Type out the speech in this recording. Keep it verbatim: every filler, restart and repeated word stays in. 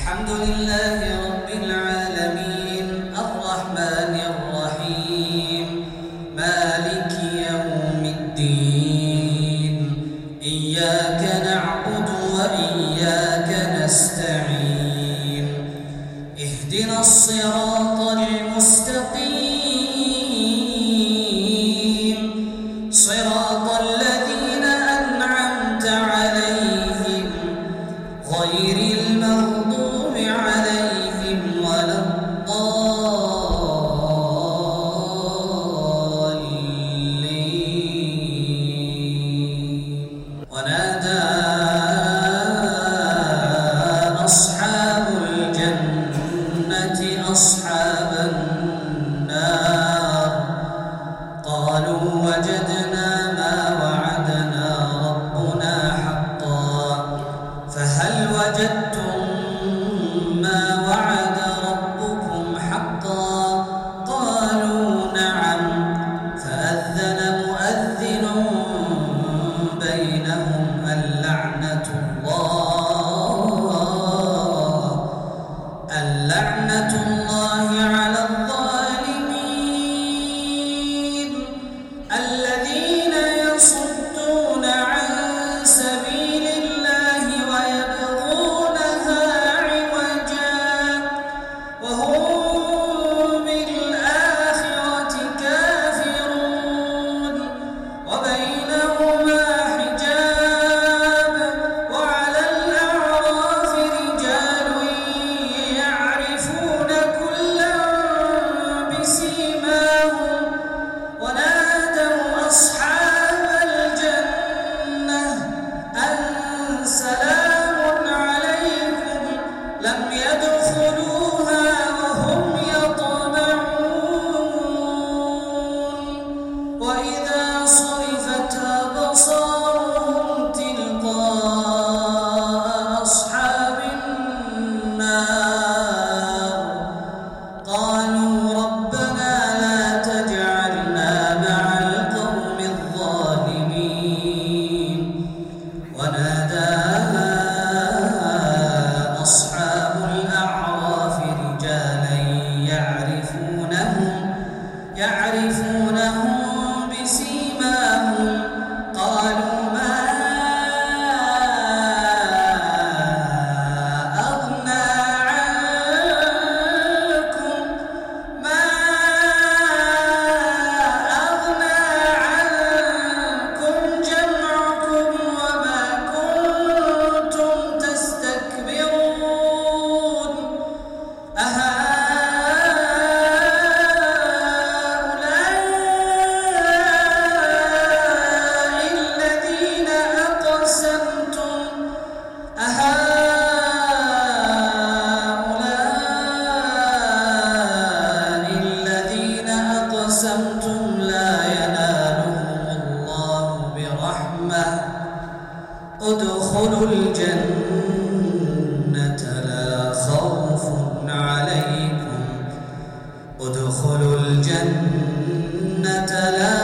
الحمد لله رب العالمين الرحمن الرحيم مالك يوم الدين إياك نعبد وإياك نستعين اهدنا الصراط المستقيم صراط الذين أنعمت عليهم غير المغضوب عليهم ولا الضالين. ونادى أصحاب الجنة أصحاب النار قالوا وجدنا ما وعدنا ربنا حقا فهل وجدتم ما وعد ربكم حقا قالوا نعم فأذن مؤذن بينهم اللعنة الله اللعنة الله على الظالمين الذين يصدون عن سبيل الله ويبغونها عوجا وهم بالآخرة كافرون وبينهما حجاب وعلى الأعراف رجال يعرفون كلا بسيماهم ونادوا أصحاب الجنة أن سلام عليكم لم يدخلوها وهم يطمعون وإذا صرفت أبصارهم تلقاء أصحاب النار قالوا ربنا لا تجعلنا مع القوم الظالمين. ونادى أصحاب الأعراف رجالا يعرفونهم يعرفونهم بسيماهم قالوا ما أغنى عنكم ما أغنى عنكم جمعكم وما كنتم تستكبرون أهؤلاء الذين أقسمتم أهؤلاء الذين أقسمتم لا ينالهم الله برحمة ادخلوا الجنة لا خوف عليكم ادخلوا الجنة لا